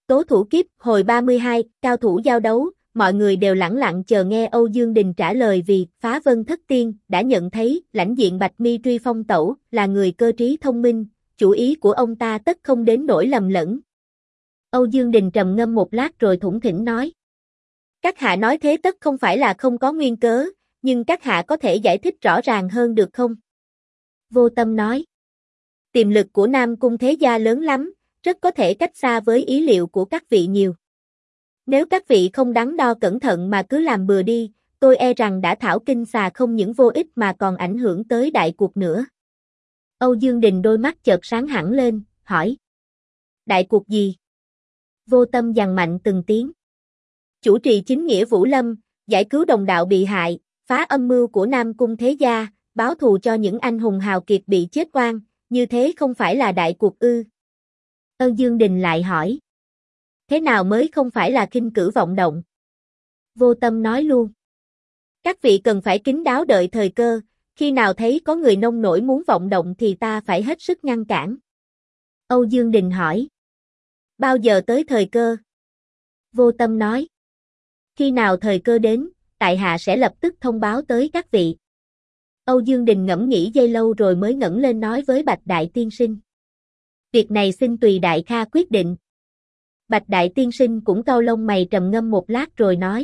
Tố thủ kiếp hồi 32, cao thủ giao đấu, mọi người đều lẳng lặng chờ nghe Âu Dương Đình trả lời vì Phá Vân Thất Tiên đã nhận thấy lãnh diện Bạch Mi Truy Phong Tẩu là người cơ trí thông minh, chủ ý của ông ta tất không đến nỗi lầm lẫn. Âu Dương Đình trầm ngâm một lát rồi thủng thỉnh nói. Các hạ nói thế tất không phải là không có nguyên cớ, nhưng các hạ có thể giải thích rõ ràng hơn được không? Vô Tâm nói. Tiềm lực của Nam Cung Thế Gia lớn lắm, rất có thể cách xa với ý liệu của các vị nhiều. Nếu các vị không đắn đo cẩn thận mà cứ làm bừa đi, tôi e rằng đã thảo kinh xà không những vô ích mà còn ảnh hưởng tới đại cuộc nữa. Âu Dương Đình đôi mắt chợt sáng hẳn lên, hỏi. Đại cuộc gì? Vô Tâm dằn mạnh từng tiếng. Chủ trì chính nghĩa Vũ Lâm, giải cứu đồng đạo bị hại, phá âm mưu của Nam Cung Thế Gia, báo thù cho những anh hùng hào kiệt bị chết oan, như thế không phải là đại cuộc ư? Âu Dương Đình lại hỏi. Thế nào mới không phải là khinh cử vọng động? Vô Tâm nói luôn. Các vị cần phải kín đáo đợi thời cơ, khi nào thấy có người nông nổi muốn vọng động thì ta phải hết sức ngăn cản. Âu Dương Đình hỏi. Bao giờ tới thời cơ? Vô Tâm nói. Khi nào thời cơ đến, tại hạ sẽ lập tức thông báo tới các vị. Âu Dương Đình ngẫm nghĩ giây lâu rồi mới ngẩng lên nói với Bạch Đại Tiên Sinh. Việc này xin tùy Đại Kha quyết định. Bạch Đại Tiên Sinh cũng cau lông mày trầm ngâm một lát rồi nói.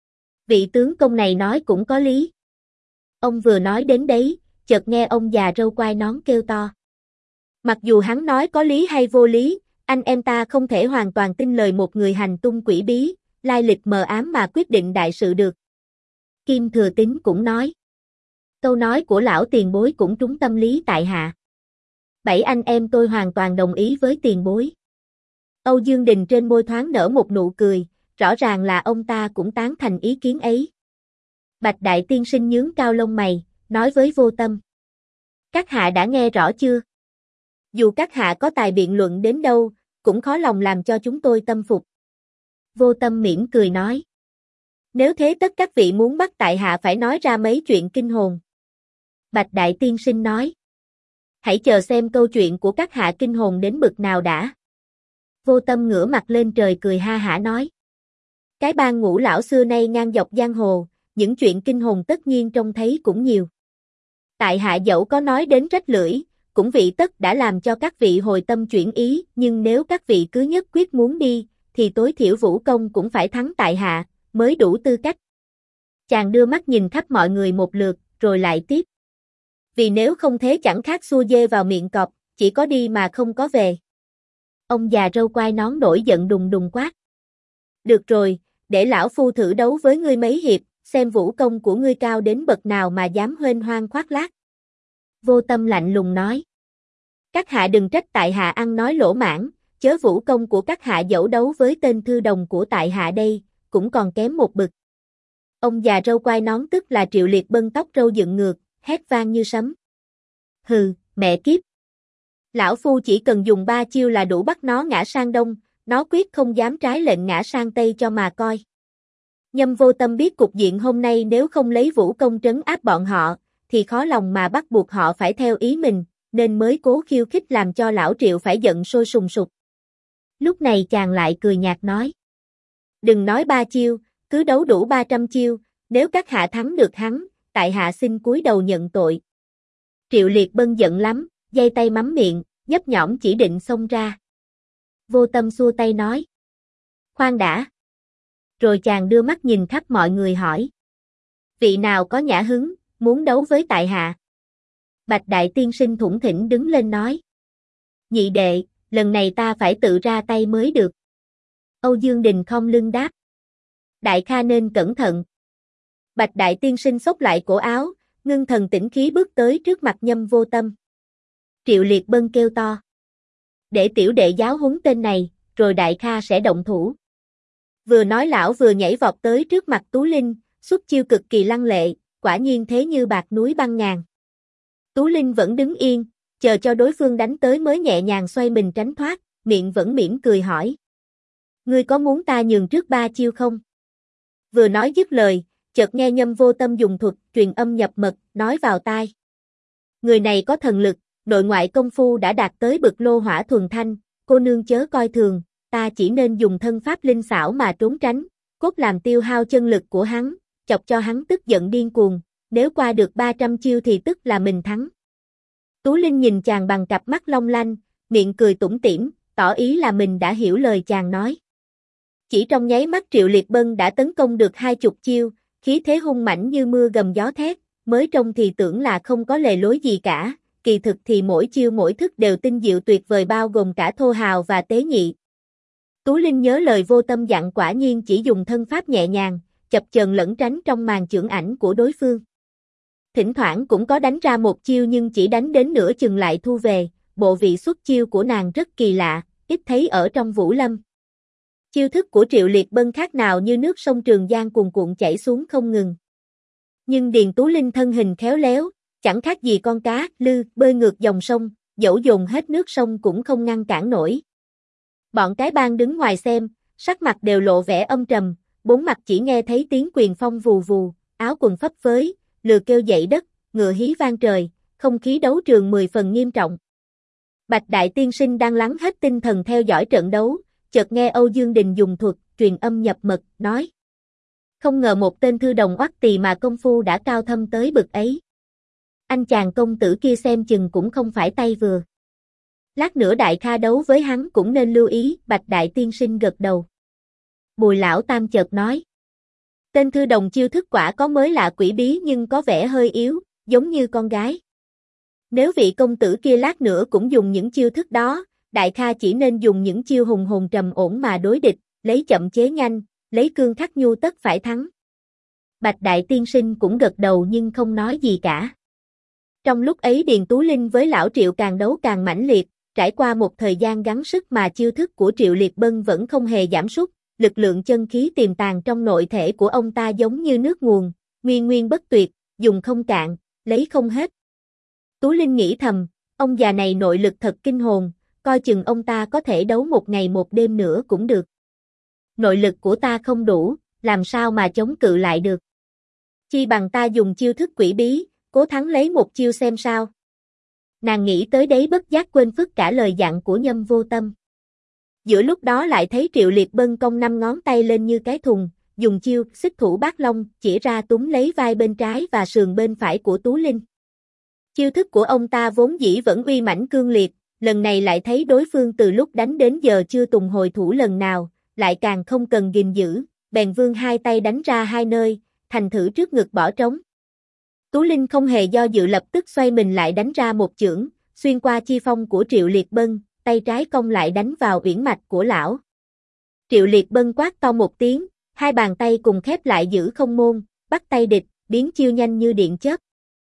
Vị tướng công này nói cũng có lý. Ông vừa nói đến đấy, chợt nghe ông già râu quai nón kêu to. Mặc dù hắn nói có lý hay vô lý, anh em ta không thể hoàn toàn tin lời một người hành tung quỷ bí, lai lịch mờ ám mà quyết định đại sự được. Kim Thừa Tín cũng nói. Câu nói của lão tiền bối cũng trúng tâm lý tại hạ. 7 anh em tôi hoàn toàn đồng ý với tiền bối. Âu Dương Đình trên môi thoáng nở một nụ cười, rõ ràng là ông ta cũng tán thành ý kiến ấy. Bạch Đại Tiên Sinh nhướng cao lông mày, nói với Vô Tâm. Các hạ đã nghe rõ chưa? Dù các hạ có tài biện luận đến đâu, cũng khó lòng làm cho chúng tôi tâm phục. Vô Tâm mỉm cười nói. Nếu thế tất các vị muốn bắt tại hạ phải nói ra mấy chuyện kinh hồn. Bạch Đại Tiên Sinh nói. Hãy chờ xem câu chuyện của các hạ kinh hồn đến bực nào đã. Vô Tâm ngửa mặt lên trời cười ha hả nói. Cái bang Ngũ lão xưa nay ngang dọc giang hồ, những chuyện kinh hồn tất nhiên trông thấy cũng nhiều. Tại hạ dẫu có nói đến rách lưỡi, cũng vị tất đã làm cho các vị hồi tâm chuyển ý, nhưng nếu các vị cứ nhất quyết muốn đi, thì tối thiểu vũ công cũng phải thắng tại hạ, mới đủ tư cách. Chàng đưa mắt nhìn khắp mọi người một lượt, rồi lại tiếp. Vì nếu không thế chẳng khác xua dê vào miệng cọp, chỉ có đi mà không có về. Ông già râu quai nón nổi giận đùng đùng quát. Được rồi, để lão phu thử đấu với ngươi mấy hiệp, xem vũ công của ngươi cao đến bậc nào mà dám huênh hoang khoác lác. Vô Tâm lạnh lùng nói. Các hạ đừng trách tại hạ ăn nói lỗ mãng, chớ vũ công của các hạ dẫu đấu với tên thư đồng của tại hạ đây, cũng còn kém một bậc. Ông già râu quai nón tức là Triệu Liệt bâng tóc râu dựng ngược, hét vang như sấm. Hừ, mẹ kiếp. Lão phu chỉ cần dùng 3 chiêu là đủ bắt nó ngã sang đông, nó quyết không dám trái lệnh ngã sang tây cho mà coi. Nhâm Vô Tâm biết cục diện hôm nay nếu không lấy vũ công trấn áp bọn họ, thì khó lòng mà bắt buộc họ phải theo ý mình, nên mới cố khiêu khích làm cho lão Triệu phải giận sôi sùng sục. Lúc này chàng lại cười nhạt nói. Đừng nói 3 chiêu, cứ đấu đủ 300 chiêu, nếu các hạ thắng được hắn, tại hạ xin cúi đầu nhận tội. Triệu Liệt bâng giận lắm, giây tay mắm miệng, nhấp nhõm chỉ định xông ra. Vô Tâm xua tay nói. Khoan đã. Rồi chàng đưa mắt nhìn khắp mọi người hỏi. Vị nào có nhã hứng, muốn đấu với tại hạ? Bạch Đại Tiên Sinh thủng thỉnh đứng lên nói. Nhị đệ, lần này ta phải tự ra tay mới được. Âu Dương Đình khom lưng đáp. Đại Kha nên cẩn thận. Bạch Đại Tiên Sinh xốc lại cổ áo, ngưng thần tĩnh khí bước tới trước mặt Nhâm Vô Tâm. Triệu Liệt bâng kêu to. Để tiểu đệ giáo huấn tên này, rồi Đại Kha sẽ động thủ. Vừa nói lão vừa nhảy vọt tới trước mặt Tú Linh, xuất chiêu cực kỳ lăng lệ, quả nhiên thế như bạc núi băng ngàn. Tú Linh vẫn đứng yên, chờ cho đối phương đánh tới mới nhẹ nhàng xoay mình tránh thoát, miệng vẫn mỉm cười hỏi. Ngươi có muốn ta nhường trước 3 chiêu không? Vừa nói dứt lời, chợt nghe Nhâm Vô Tâm dùng thuật truyền âm nhập mật, nói vào tai. Người này có thần lực, nội ngoại công phu đã đạt tới bậc lô hỏa thuần thanh, cô nương chớ coi thường, ta chỉ nên dùng thân pháp linh xảo mà trốn tránh, cốt làm tiêu hao chân lực của hắn, chọc cho hắn tức giận điên cuồng, nếu qua được 300 chiêu thì tức là mình thắng. Tú Linh nhìn chàng bằng cặp mắt long lanh, miệng cười tủm tỉm, tỏ ý là mình đã hiểu lời chàng nói. Chỉ trong nháy mắt Triệu Liệt Bân đã tấn công được 20 chiêu, khí thế hung mãnh như mưa gầm gió thét, mới trông thì tưởng là không có lề lối gì cả, kỳ thực thì mỗi chiêu mỗi thức đều tinh diệu tuyệt vời bao gồm cả thô hào và tế nhị. Tú Linh nhớ lời Vô Tâm dặn quả nhiên chỉ dùng thân pháp nhẹ nhàng, chập chờn lẫn tránh trong màn chưởng ảnh của đối phương. Thỉnh thoảng cũng có đánh ra một chiêu nhưng chỉ đánh đến nửa chừng lại thu về, bộ vị xuất chiêu của nàng rất kỳ lạ, ít thấy ở trong Vũ Lâm. Chiêu thức của Triệu Liệt Bân khác nào như nước sông Trường Giang cuồn cuộn chảy xuống không ngừng. Nhưng Điền Tú Linh thân hình khéo léo, chẳng khác gì con cá, lư, bơi ngược dòng sông, dẫu dồn hết nước sông cũng không ngăn cản nổi. Bọn cái bang đứng ngoài xem, sắc mặt đều lộ vẻ âm trầm, bốn mặt chỉ nghe thấy tiếng quyền phong vù vù, áo quần phấp phới, lừa kêu dậy đất, ngựa hí vang trời, không khí đấu trường 10 phần nghiêm trọng. Bạch Đại Tiên Sinh đang lắng hết tinh thần theo dõi trận đấu, chợt nghe Âu Dương Đình dùng thuật truyền âm nhập mật, nói: không ngờ một tên thư đồng oắt tỳ mà công phu đã cao thâm tới bực ấy. Anh chàng công tử kia xem chừng cũng không phải tay vừa. Lát nữa Đại Kha đấu với hắn cũng nên lưu ý, Bạch Đại Tiên Sinh gật đầu. Bùi Lão Tam chợt nói: tên thư đồng chiêu thức quả có mới lạ quỷ bí nhưng có vẻ hơi yếu, giống như con gái. Nếu vị công tử kia lát nữa cũng dùng những chiêu thức đó, Đại Kha chỉ nên dùng những chiêu hùng hồn trầm ổn mà đối địch, lấy chậm chế nhanh, lấy cương khắc nhu tất phải thắng. Bạch Đại Tiên Sinh cũng gật đầu nhưng không nói gì cả. Trong lúc ấy Điền Tú Linh với Lão Triệu càng đấu càng mãnh liệt, trải qua một thời gian gắng sức mà chiêu thức của Triệu Liệt Bân vẫn không hề giảm sút, lực lượng chân khí tiềm tàng trong nội thể của ông ta giống như nước nguồn, nguyên nguyên bất tuyệt, dùng không cạn, lấy không hết. Tú Linh nghĩ thầm, ông già này nội lực thật kinh hồn, coi chừng ông ta có thể đấu một ngày một đêm nữa cũng được. Nội lực của ta không đủ, làm sao mà chống cự lại được. Chi bằng ta dùng chiêu thức quỷ bí, cố thắng lấy một chiêu xem sao. Nàng nghĩ tới đấy bất giác quên phức cả lời dặn của Nhâm Vô Tâm. Giữa lúc đó lại thấy Triệu Liệt Bân cong 5 ngón tay lên như cái thùng, dùng chiêu xích thủ bát long chỉ ra túm lấy vai bên trái và sườn bên phải của Tú Linh. Chiêu thức của ông ta vốn dĩ vẫn uy mãnh cương liệt, lần này lại thấy đối phương từ lúc đánh đến giờ chưa tùng hồi thủ lần nào, lại càng không cần gìn giữ, bèn vươn hai tay đánh ra hai nơi, thành thử trước ngực bỏ trống. Tú Linh không hề do dự lập tức xoay mình lại đánh ra một chưởng, xuyên qua chi phong của Triệu Liệt Bân, tay trái cong lại đánh vào uyển mạch của lão. Triệu Liệt Bân quát to một tiếng, hai bàn tay cùng khép lại giữ không môn, bắt tay địch, biến chiêu nhanh như điện chớp.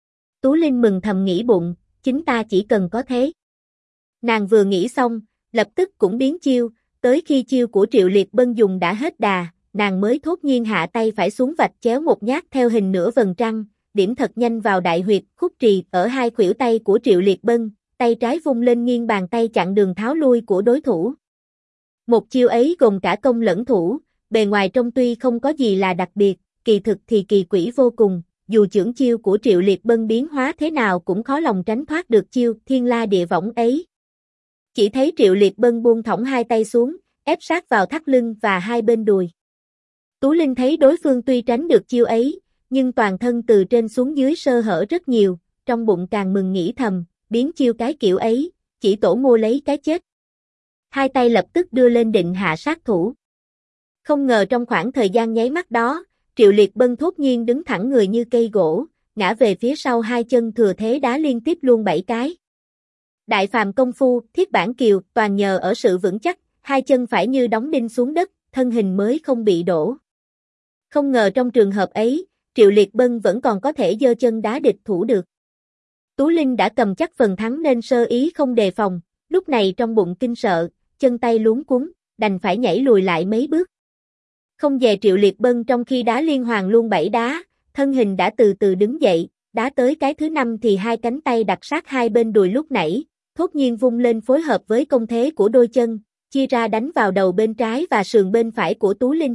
Tú Linh mừng thầm nghĩ bụng, chính ta chỉ cần có thế. Nàng vừa nghĩ xong, lập tức cũng biến chiêu, tới khi chiêu của Triệu Liệt Bân dùng đã hết đà, nàng mới thốt nhiên hạ tay phải xuống vạch chéo một nhát theo hình nửa vầng trăng, điểm thật nhanh vào đại huyệt khúc trì ở hai khuỷu tay của Triệu Liệt Bân, tay trái vung lên nghiêng bàn tay chặn đường tháo lui của đối thủ. Một chiêu ấy gồm cả công lẫn thủ, bề ngoài trông tuy không có gì là đặc biệt, kỳ thực thì kỳ quỷ vô cùng, dù chưởng chiêu của Triệu Liệt Bân biến hóa thế nào cũng khó lòng tránh thoát được chiêu thiên la địa võng ấy. Chỉ thấy Triệu Liệt Bân buông thõng hai tay xuống, ép sát vào thắt lưng và hai bên đùi. Tú Linh thấy đối phương tuy tránh được chiêu ấy, nhưng toàn thân từ trên xuống dưới sơ hở rất nhiều, trong bụng càng mừng nghĩ thầm, biến chiêu cái kiểu ấy, chỉ tổ Ngô lấy cái chết. Hai tay lập tức đưa lên định hạ sát thủ. Không ngờ trong khoảng thời gian nháy mắt đó, Triệu Liệt Bân thốt nhiên đứng thẳng người như cây gỗ, ngã về phía sau hai chân thừa thế đá liên tiếp luôn 7 cái. Đại phàm công phu, thiết bản kiều, toàn nhờ ở sự vững chắc, hai chân phải như đóng đinh xuống đất, thân hình mới không bị đổ. Không ngờ trong trường hợp ấy, Triệu Liệt Bân vẫn còn có thể giơ chân đá địch thủ được. Tú Linh đã cầm chắc phần thắng nên sơ ý không đề phòng, lúc này trong bụng kinh sợ, chân tay luống cuống, đành phải nhảy lùi lại mấy bước. Không dè Triệu Liệt Bân trong khi đá liên hoàn luôn 7 đá, thân hình đã từ từ đứng dậy, đá tới cái thứ 5 thì hai cánh tay đặt sát hai bên đùi lúc nãy, thốt nhiên vung lên phối hợp với công thế của đôi chân, chia ra đánh vào đầu bên trái và sườn bên phải của Tú Linh.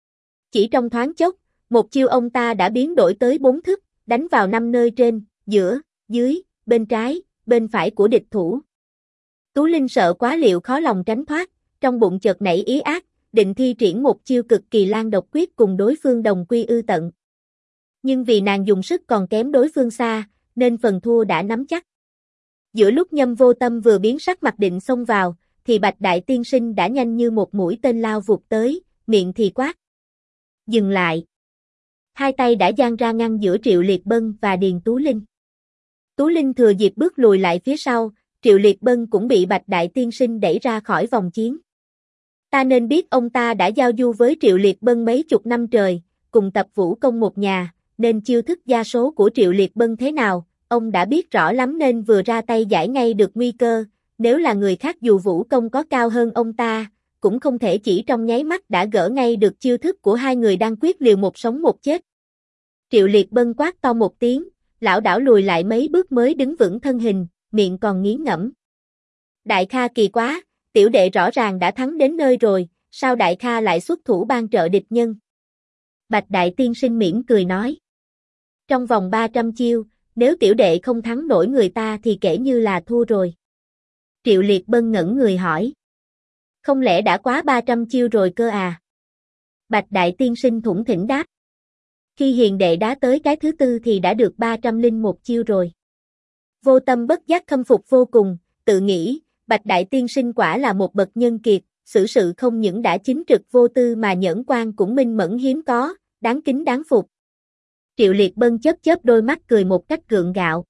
Chỉ trong thoáng chốc, một chiêu ông ta đã biến đổi tới 4 thức, đánh vào 5 nơi trên, giữa, dưới, bên trái, bên phải của địch thủ. Tú Linh sợ quá liệu khó lòng tránh thoát, trong bụng chợt nảy ý ác, định thi triển một chiêu cực kỳ lan độc quyết cùng đối phương đồng quy ư tận. Nhưng vì nàng dùng sức còn kém đối phương xa, nên phần thua đã nắm chắc. Giữa lúc Nhâm Vô Tâm vừa biến sắc mặt định xông vào, thì Bạch Đại Tiên Sinh đã nhanh như một mũi tên lao vụt tới, miệng thì quát. Dừng lại. Hai tay đã giang ra ngăn giữa Triệu Liệt Bân và Điền Tú Linh. Tú Linh thừa dịp bước lùi lại phía sau, Triệu Liệt Bân cũng bị Bạch Đại Tiên Sinh đẩy ra khỏi vòng chiến. Ta nên biết ông ta đã giao du với Triệu Liệt Bân mấy chục năm trời, cùng tập vũ công một nhà, nên chiêu thức gia số của Triệu Liệt Bân thế nào, ông đã biết rõ lắm nên vừa ra tay giải ngay được nguy cơ, nếu là người khác dù vũ công có cao hơn ông ta, cũng không thể chỉ trong nháy mắt đã gỡ ngay được chiêu thức của hai người đang quyết liều một sống một chết. Triệu Liệt Bân quát to một tiếng, lảo đảo lùi lại mấy bước mới đứng vững thân hình, miệng còn nghiến ngẫm. Đại Kha kỳ quá, tiểu đệ rõ ràng đã thắng đến nơi rồi, sao Đại Kha lại xuất thủ ban trợ địch nhân? Bạch Đại Tiên Sinh mỉm cười nói. Trong vòng 300 chiêu, nếu tiểu đệ không thắng nổi người ta thì kể như là thua rồi. Triệu Liệt Bân ngẩn người hỏi. Không lẽ đã quá 300 chiêu rồi cơ à? Bạch Đại Tiên Sinh thủng thỉnh đáp. Khi hiền đệ đá tới cái thứ tư thì đã được 301 chiêu rồi. Vô Tâm bất giác khâm phục vô cùng, tự nghĩ, Bạch Đại Tiên Sinh quả là một bậc nhân kiệt, xử sự không những đã chính trực vô tư mà nhẫn quan cũng minh mẫn hiếm có, đáng kính đáng phục. Triệu Liệt Bân chớp chớp đôi mắt cười một cách gượng gạo.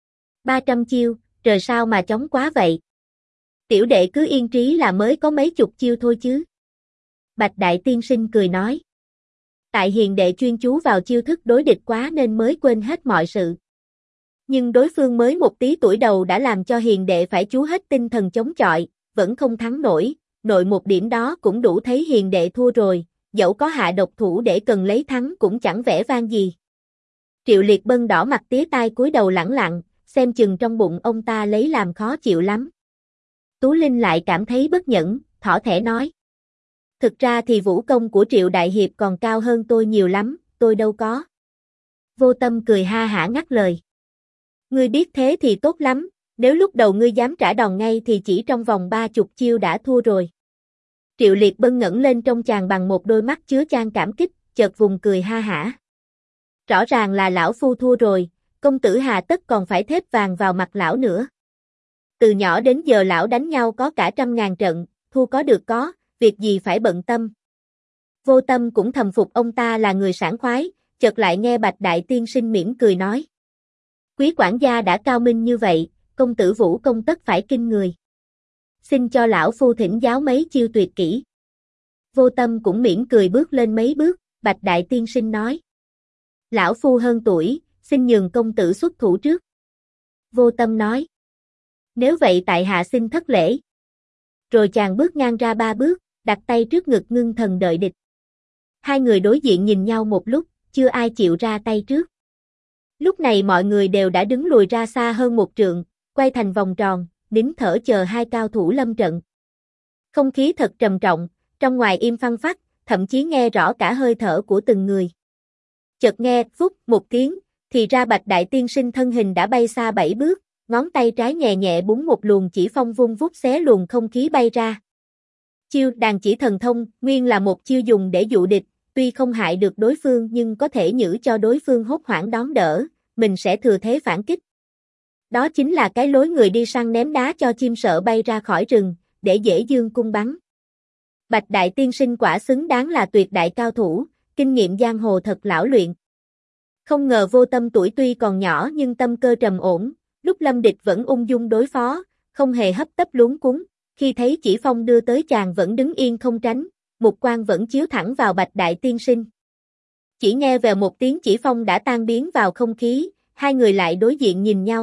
300 chiêu, trời sao mà chóng quá vậy? Tiểu đệ cứ yên trí là mới có mấy chục chiêu thôi chứ. Bạch Đại Tiên Sinh cười nói. Tại hiền đệ chuyên chú vào chiêu thức đối địch quá nên mới quên hết mọi sự. Nhưng đối phương mới một tí tuổi đầu đã làm cho hiền đệ phải chú hết tinh thần chống chọi, vẫn không thắng nổi, nội một điểm đó cũng đủ thấy hiền đệ thua rồi, dẫu có hạ độc thủ để cần lấy thắng cũng chẳng vẻ vang gì. Triệu Liệt Bân đỏ mặt tía tai cúi đầu lẳng lặng, xem chừng trong bụng ông ta lấy làm khó chịu lắm. Tú Linh lại cảm thấy bất nhẫn, thỏ thẻ nói. Thực ra thì vũ công của Triệu Đại Hiệp còn cao hơn tôi nhiều lắm, tôi đâu có. Vô Tâm cười ha hả ngắt lời. Ngươi biết thế thì tốt lắm, nếu lúc đầu ngươi dám trả đòn ngay thì chỉ trong vòng 30 chiêu đã thua rồi. Triệu Liệt Bân ngẩng lên trong chàng bằng một đôi mắt chứa chan cảm kích, chợt vùng cười ha hả. Rõ ràng là lão phu thua rồi, công tử hà tất còn phải thép vàng vào mặt lão nữa. Từ nhỏ đến giờ lão đánh nhau có cả 100.000 trận, thua có được có, việc gì phải bận tâm. Vô Tâm cũng thầm phục ông ta là người sảng khoái, chợt lại nghe Bạch Đại Tiên Sinh mỉm cười nói. Quý quản gia đã cao minh như vậy, công tử vũ công tất phải kinh người. Xin cho lão phu thỉnh giáo mấy chiêu tuyệt kỹ. Vô Tâm cũng mỉm cười bước lên mấy bước, Bạch Đại Tiên Sinh nói. Lão phu hơn tuổi, xin nhường công tử xuất thủ trước. Vô Tâm nói. Nếu vậy tại hạ xin thất lễ. Rồi chàng bước ngang ra 3 bước, đặt tay trước ngực ngưng thần đợi địch. Hai người đối diện nhìn nhau một lúc, chưa ai chịu ra tay trước. Lúc này mọi người đều đã đứng lùi ra xa hơn 1 trượng, quay thành vòng tròn, nín thở chờ hai cao thủ lâm trận. Không khí thật trầm trọng, trong ngoài im phăng phắc, thậm chí nghe rõ cả hơi thở của từng người. Chợt nghe, phúc, một tiếng, thì ra Bạch Đại Tiên Sinh thân hình đã bay xa 7 bước, ngón tay trái nhẹ nhẹ búng một luồng chỉ phong vung vút xé luồng không khí bay ra. Chiêu đàn chỉ thần thông, nguyên là một chiêu dùng để dụ địch, tuy không hại được đối phương nhưng có thể nhử cho đối phương hốt hoảng đón đỡ, mình sẽ thừa thế phản kích. Đó chính là cái lối người đi săn ném đá cho chim sợ bay ra khỏi rừng, để dễ dương cung bắn. Bạch Đại Tiên Sinh quả xứng đáng là tuyệt đại cao thủ, kinh nghiệm giang hồ thật lão luyện. Không ngờ Vô Tâm tuổi tuy còn nhỏ nhưng tâm cơ trầm ổn, lúc lâm địch vẫn ung dung đối phó, không hề hấp tấp luống cuống, khi thấy chỉ phong đưa tới chàng vẫn đứng yên không tránh, mục quang vẫn chiếu thẳng vào Bạch Đại Tiên Sinh. Chỉ nghe về một tiếng chỉ phong đã tan biến vào không khí, hai người lại đối diện nhìn nhau.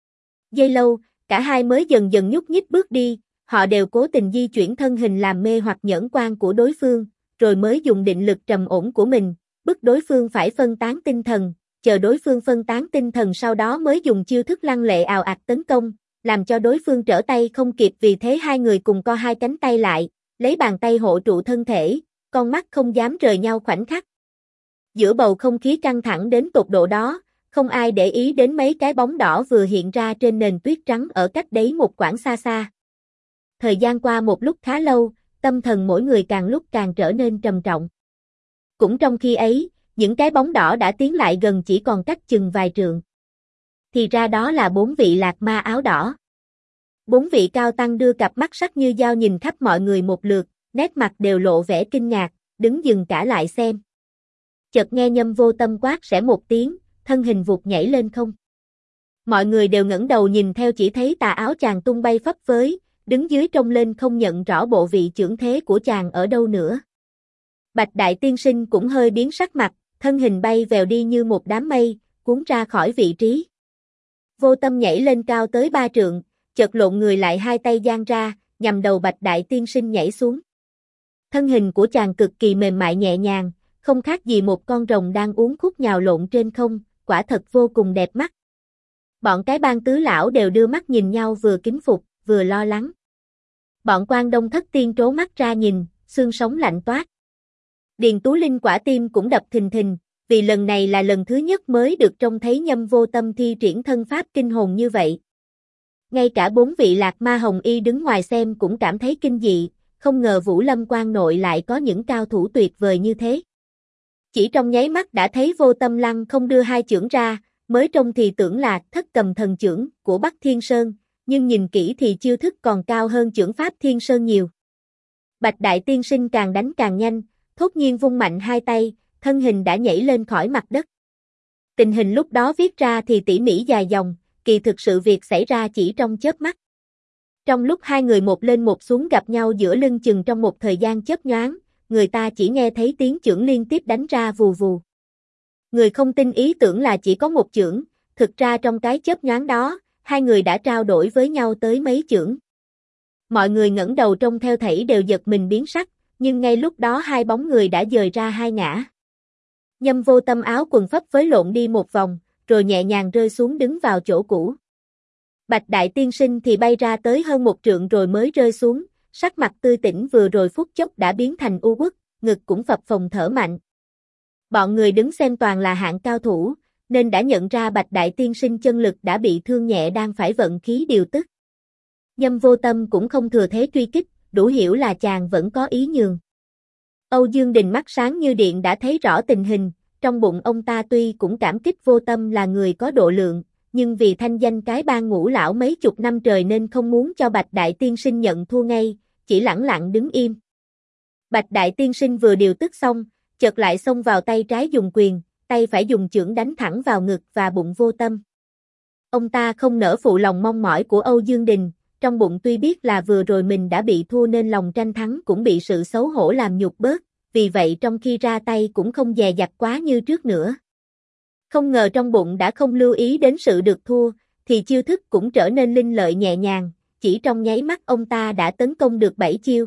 Giây lâu, cả hai mới dần dần nhúc nhích bước đi, họ đều cố tình di chuyển thân hình làm mê hoặc nhẫn quan của đối phương, rồi mới dùng định lực trầm ổn của mình, bức đối phương phải phân tán tinh thần, chờ đối phương phân tán tinh thần sau đó mới dùng chiêu thức lăng lệ ào ạt tấn công, làm cho đối phương trở tay không kịp, vì thế hai người cùng co hai cánh tay lại, lấy bàn tay hộ trụ thân thể, con mắt không dám rời nhau khoảnh khắc. Giữa bầu không khí căng thẳng đến tột độ đó, không ai để ý đến mấy cái bóng đỏ vừa hiện ra trên nền tuyết trắng ở cách đấy một quãng xa xa. Thời gian qua một lúc khá lâu, tâm thần mỗi người càng lúc càng trở nên trầm trọng. Cũng trong khi ấy, những cái bóng đỏ đã tiến lại gần chỉ còn cách chừng vài trượng. Thì ra đó là 4 vị lạc ma áo đỏ. 4 vị cao tăng đưa cặp mắt sắc như dao nhìn khắp mọi người một lượt, nét mặt đều lộ vẻ kinh ngạc, đứng dừng cả lại xem. Chợt nghe Nhâm Vô Tâm quát khẽ một tiếng, thân hình vụt nhảy lên không. Mọi người đều ngẩng đầu nhìn theo, chỉ thấy tà áo chàng tung bay phấp phới, đứng dưới trông lên không nhận rõ bộ vị chưởng thế của chàng ở đâu nữa. Bạch Đại Tiên Sinh cũng hơi biến sắc mặt, thân hình bay vèo đi như một đám mây, cuốn ra khỏi vị trí. Vô Tâm nhảy lên cao tới 3 trượng, chợt lộn người lại, hai tay giang ra, nhằm đầu Bạch Đại Tiên Sinh nhảy xuống. Thân hình của chàng cực kỳ mềm mại nhẹ nhàng, không khác gì một con rồng đang uốn khúc nhào lộn trên không, quả thật vô cùng đẹp mắt. Bọn cái bang tứ lão đều đưa mắt nhìn nhau, vừa kính phục, vừa lo lắng. Bọn Quan Đông Thất Tiên trố mắt ra nhìn, xương sống lạnh toát. Điền Tú Linh quả tim cũng đập thình thình, vì lần này là lần thứ nhất mới được trông thấy Nhâm Vô Tâm thi triển thân pháp kinh hồn như vậy. Ngay cả 4 vị lạc ma hồng y đứng ngoài xem cũng cảm thấy kinh dị, không ngờ Vũ Lâm Quan nội lại có những cao thủ tuyệt vời như thế. Chỉ trong nháy mắt đã thấy Vô Tâm lăng không đưa hai chưởng ra, mới trông thì tưởng là Thất Cầm Thần Chưởng của Bắc Thiên Sơn, nhưng nhìn kỹ thì chiêu thức còn cao hơn chưởng pháp Thiên Sơn nhiều. Bạch Đại Tiên Sinh càng đánh càng nhanh, thốt nhiên vung mạnh hai tay, thân hình đã nhảy lên khỏi mặt đất. Tình hình lúc đó viết ra thì tỉ mỉ dài dòng, kỳ thực sự việc xảy ra chỉ trong chớp mắt. Trong lúc hai người một lên một xuống gặp nhau giữa lưng chừng trong một thời gian chớp nhoáng, người ta chỉ nghe thấy tiếng chưởng liên tiếp đánh ra vù vù. Người không tin ý tưởng là chỉ có một chưởng, thực ra trong cái chớp nhoáng đó, hai người đã trao đổi với nhau tới mấy chưởng. Mọi người ngẩng đầu trông theo thảy đều giật mình biến sắc, nhưng ngay lúc đó hai bóng người đã dời ra hai ngã. Nhâm Vô Tâm áo quần phấp phới lộn đi một vòng, rồi nhẹ nhàng rơi xuống đứng vào chỗ cũ. Bạch Đại Tiên Sinh thì bay ra tới hơn 1 trượng rồi mới rơi xuống, sắc mặt tươi tỉnh vừa rồi phút chốc đã biến thành u uất, ngực cũng phập phồng thở mạnh. Bọn người đứng xem toàn là hạng cao thủ, nên đã nhận ra Bạch Đại Tiên Sinh chân lực đã bị thương nhẹ, đang phải vận khí điều tức. Nhâm Vô Tâm cũng không thừa thế truy kích, đủ hiểu là chàng vẫn có ý nhường. Âu Dương Đình mắt sáng như điện đã thấy rõ tình hình, trong bụng ông ta tuy cũng cảm kích Vô Tâm là người có độ lượng, nhưng vì thanh danh cái bang Ngũ lão mấy chục năm trời nên không muốn cho Bạch Đại Tiên Sinh nhận thua ngay, chỉ lẳng lặng đứng im. Bạch Đại Tiên Sinh vừa điều tức xong, chợt lại xông vào, tay trái dùng quyền, tay phải dùng chưởng đánh thẳng vào ngực và bụng Vô Tâm. Ông ta không nỡ phụ lòng mong mỏi của Âu Dương Đình, trong bụng tuy biết là vừa rồi mình đã bị thua nên lòng tranh thắng cũng bị sự xấu hổ làm nhục bớt, vì vậy trong khi ra tay cũng không dè dặt quá như trước nữa. Không ngờ trong bụng đã không lưu ý đến sự được thua, thì chiêu thức cũng trở nên linh lợi nhẹ nhàng, chỉ trong nháy mắt ông ta đã tấn công được 7 chiêu.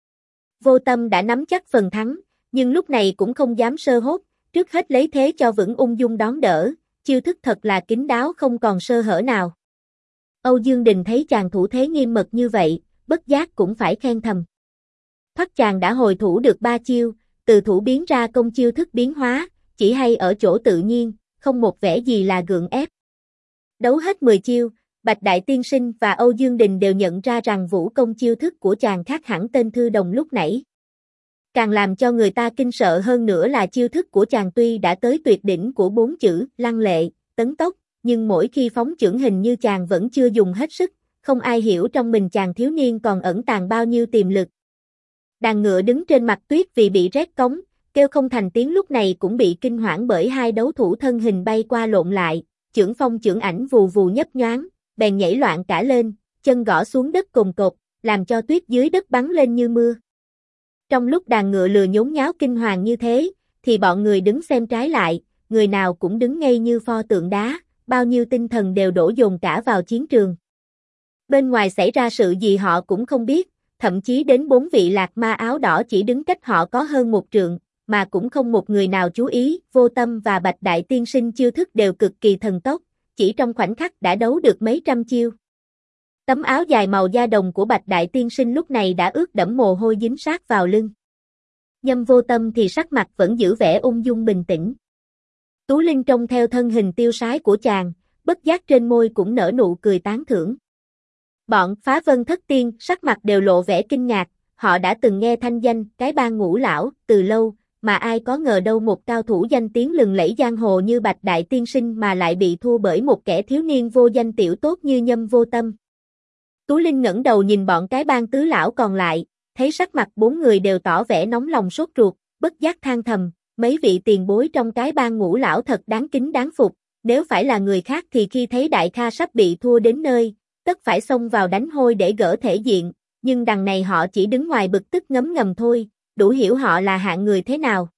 Vô Tâm đã nắm chắc phần thắng, nhưng lúc này cũng không dám sơ hốt, trước hết lấy thế cho vững ung dung đón đỡ, chiêu thức thật là kín đáo không còn sơ hở nào. Âu Dương Đình thấy chàng thủ thế nghiêm mật như vậy, bất giác cũng phải khen thầm. Thoát chàng đã hồi thủ được 3 chiêu, từ thủ biến ra công chiêu thức biến hóa, chỉ hay ở chỗ tự nhiên, không một vẻ gì là gượng ép. Đấu hết 10 chiêu, Bạch Đại Tiên Sinh và Âu Dương Đình đều nhận ra rằng vũ công chiêu thức của chàng khác hẳn tên Thư Đồng lúc nãy. Càng làm cho người ta kinh sợ hơn nữa là chiêu thức của chàng tuy đã tới tuyệt đỉnh của 4 chữ lăng lệ, tấn tốc, nhưng mỗi khi phóng chưởng hình như chàng vẫn chưa dùng hết sức, không ai hiểu trong mình chàng thiếu niên còn ẩn tàng bao nhiêu tiềm lực. Đàn ngựa đứng trên mặt tuyết vì bị rét cống, kêu không thành tiếng lúc này cũng bị kinh hoảng bởi hai đấu thủ thân hình bay qua lộn lại, chưởng phong chưởng ảnh vù vù nhấp nhoáng, bèn nhảy loạn cả lên, chân gõ xuống đất cồn cột, làm cho tuyết dưới đất bắn lên như mưa. Trong lúc đàn ngựa lừa nhốn nháo kinh hoàng như thế, thì bọn người đứng xem trái lại, người nào cũng đứng ngây như pho tượng đá, bao nhiêu tinh thần đều đổ dồn cả vào chiến trường. Bên ngoài xảy ra sự gì họ cũng không biết, thậm chí đến 4 vị lạc ma áo đỏ chỉ đứng cách họ có hơn 1 trượng, mà cũng không một người nào chú ý. Vô Tâm và Bạch Đại Tiên Sinh chiêu thức đều cực kỳ thần tốc, chỉ trong khoảnh khắc đã đấu được mấy trăm chiêu. Tấm áo dài màu da đồng của Bạch Đại Tiên Sinh lúc này đã ướt đẫm mồ hôi dính sát vào lưng. Nhâm Vô Tâm thì sắc mặt vẫn giữ vẻ ung dung bình tĩnh. Tú Linh trông theo thân hình tiêu sái của chàng, bất giác trên môi cũng nở nụ cười tán thưởng. Bọn Phá Vân Thất Tiên sắc mặt đều lộ vẻ kinh ngạc, họ đã từng nghe thanh danh cái bang Ngũ Lão từ lâu, mà ai có ngờ đâu một cao thủ danh tiếng lừng lẫy giang hồ như Bạch Đại Tiên Sinh mà lại bị thua bởi một kẻ thiếu niên vô danh tiểu tốt như Nhâm Vô Tâm. Tú Linh ngẩng đầu nhìn bọn cái bang tứ lão còn lại, thấy sắc mặt bốn người đều tỏ vẻ nóng lòng sốt ruột, bất giác than thầm, mấy vị tiền bối trong cái bang Ngũ Lão thật đáng kính đáng phục, nếu phải là người khác thì khi thấy Đại Kha sắp bị thua đến nơi, tất phải xông vào đánh hôi để gỡ thể diện, nhưng đằng này họ chỉ đứng ngoài bực tức ngấm ngầm thôi, đủ hiểu họ là hạng người thế nào.